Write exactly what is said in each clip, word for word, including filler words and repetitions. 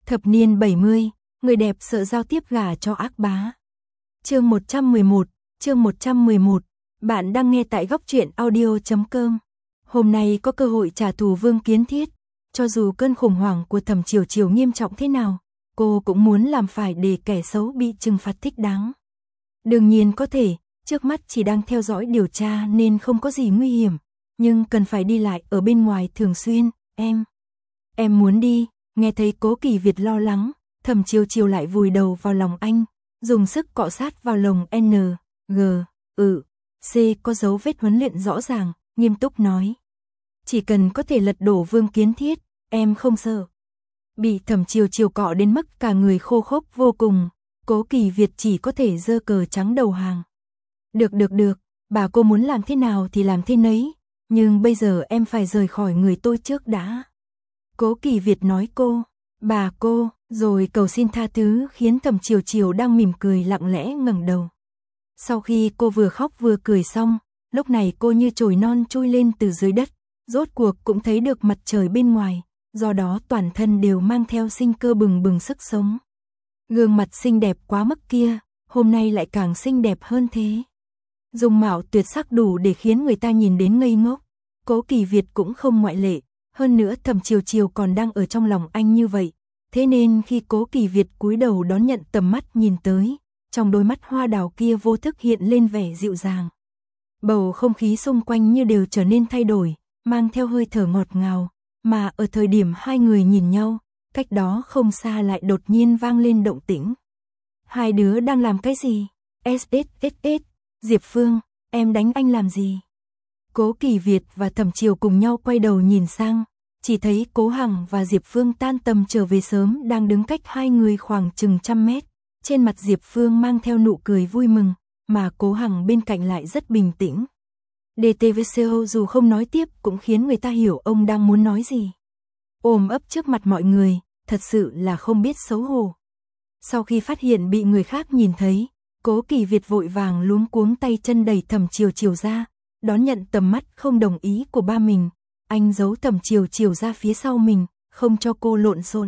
Thập niên bảy mươi, người đẹp sợ giao tiếp gả cho ác bá. Chương một trăm mười một, chương một trăm mười một, bạn đang nghe tại góc truyện audio chấm com. Hôm nay có cơ hội trả thù Vương Kiến Thiết, cho dù cơn khủng hoảng của Thẩm Chiều Chiều nghiêm trọng thế nào, cô cũng muốn làm phải để kẻ xấu bị trừng phạt thích đáng. Đương nhiên có thể, trước mắt chỉ đang theo dõi điều tra nên không có gì nguy hiểm, nhưng cần phải đi lại ở bên ngoài thường xuyên, em. Em muốn đi, nghe thấy Cố Kỳ Việt lo lắng, Thẩm Chiều Chiều lại vùi đầu vào lòng anh, dùng sức cọ sát vào lồng N, G, ừ, C có dấu vết huấn luyện rõ ràng, nghiêm túc nói. Chỉ cần có thể lật đổ Vương Kiến Thiết, em không sợ. Bị Thẩm Chiều Chiều cọ đến mức cả người khô khốc vô cùng, Cố Kỳ Việt chỉ có thể giơ cờ trắng đầu hàng. Được được được, bà cô muốn làm thế nào thì làm thế nấy, nhưng bây giờ em phải rời khỏi người tôi trước đã. Cố Kỳ Việt nói cô, bà cô, rồi cầu xin tha thứ khiến Thẩm Chiều Chiều đang mỉm cười lặng lẽ ngẩng đầu. Sau khi cô vừa khóc vừa cười xong, lúc này cô như chồi non trôi lên từ dưới đất, rốt cuộc cũng thấy được mặt trời bên ngoài, do đó toàn thân đều mang theo sinh cơ bừng bừng sức sống. Gương mặt xinh đẹp quá mức kia, hôm nay lại càng xinh đẹp hơn thế. Dung mạo tuyệt sắc đủ để khiến người ta nhìn đến ngây ngốc, Cố Kỳ Việt cũng không ngoại lệ, hơn nữa Thẩm Chiều Chiều còn đang ở trong lòng anh như vậy, thế nên khi Cố Kỳ Việt cúi đầu đón nhận tầm mắt nhìn tới, trong đôi mắt hoa đào kia vô thức hiện lên vẻ dịu dàng. Bầu không khí xung quanh như đều trở nên thay đổi, mang theo hơi thở ngọt ngào, mà ở thời điểm hai người nhìn nhau, cách đó không xa lại đột nhiên vang lên động tĩnh. Hai đứa đang làm cái gì? ét ét ét ét, Diệp Phương, em đánh anh làm gì? Cố Kỳ Việt và Thẩm Chiều cùng nhau quay đầu nhìn sang, chỉ thấy Cố Hằng và Diệp Phương tan tầm trở về sớm đang đứng cách hai người khoảng chừng trăm mét. Trên mặt Diệp Phương mang theo nụ cười vui mừng, mà Cố Hằng bên cạnh lại rất bình tĩnh. đê tê vê xê o dù không nói tiếp cũng khiến người ta hiểu ông đang muốn nói gì. Ôm ấp trước mặt mọi người, thật sự là không biết xấu hổ. Sau khi phát hiện bị người khác nhìn thấy, Cố Kỳ Việt vội vàng luống cuống tay chân đẩy Thẩm Chiều Chiều ra, đón nhận tầm mắt không đồng ý của ba mình. Anh giấu Thẩm Chiều Chiều ra phía sau mình, không cho cô lộn xộn.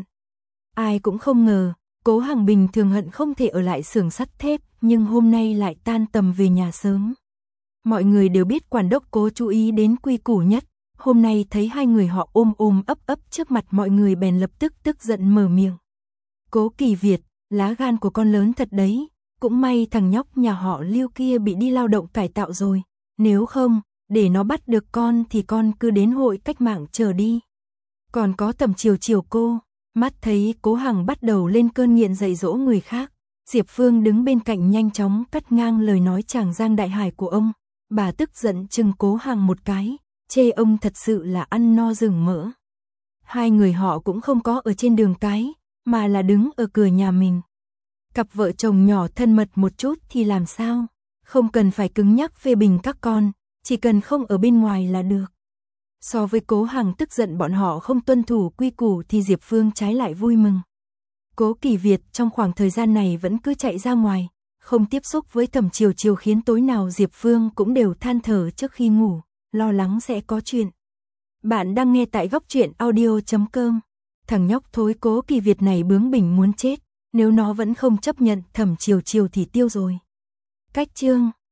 Ai cũng không ngờ, Cố Hằng bình thường hận không thể ở lại xưởng sắt thép, nhưng hôm nay lại tan tầm về nhà sớm. Mọi người đều biết quản đốc Cố chú ý đến quy củ nhất, hôm nay thấy hai người họ ôm ôm ấp ấp trước mặt mọi người bèn lập tức tức giận mở miệng. Cố Kỳ Việt, lá gan của con lớn thật đấy, cũng may thằng nhóc nhà họ Lưu kia bị đi lao động cải tạo rồi, nếu không, để nó bắt được con thì con cứ đến hội cách mạng chờ đi. Còn có Thẩm Chiều Chiều cô, mắt thấy Cố Hằng bắt đầu lên cơn nghiện dạy dỗ người khác, Diệp Phương đứng bên cạnh nhanh chóng cắt ngang lời nói tràng giang đại hải của ông, bà tức giận chừng Cố Hằng một cái, chê ông thật sự là ăn no rừng mỡ. Hai người họ cũng không có ở trên đường cái, mà là đứng ở cửa nhà mình. Cặp vợ chồng nhỏ thân mật một chút thì làm sao, không cần phải cứng nhắc phê bình các con, chỉ cần không ở bên ngoài là được. So với Cố Hằng tức giận bọn họ không tuân thủ quy củ thì Diệp Phương trái lại vui mừng. Cố Kỳ Việt trong khoảng thời gian này vẫn cứ chạy ra ngoài, không tiếp xúc với Thẩm Chiều Chiều khiến tối nào Diệp Phương cũng đều than thở trước khi ngủ, lo lắng sẽ có chuyện. Bạn đang nghe tại góc truyện audio chấm com. Thằng nhóc thối Cố Kỳ Việt này bướng bỉnh muốn chết, nếu nó vẫn không chấp nhận Thẩm Chiều Chiều thì tiêu rồi. Cách chương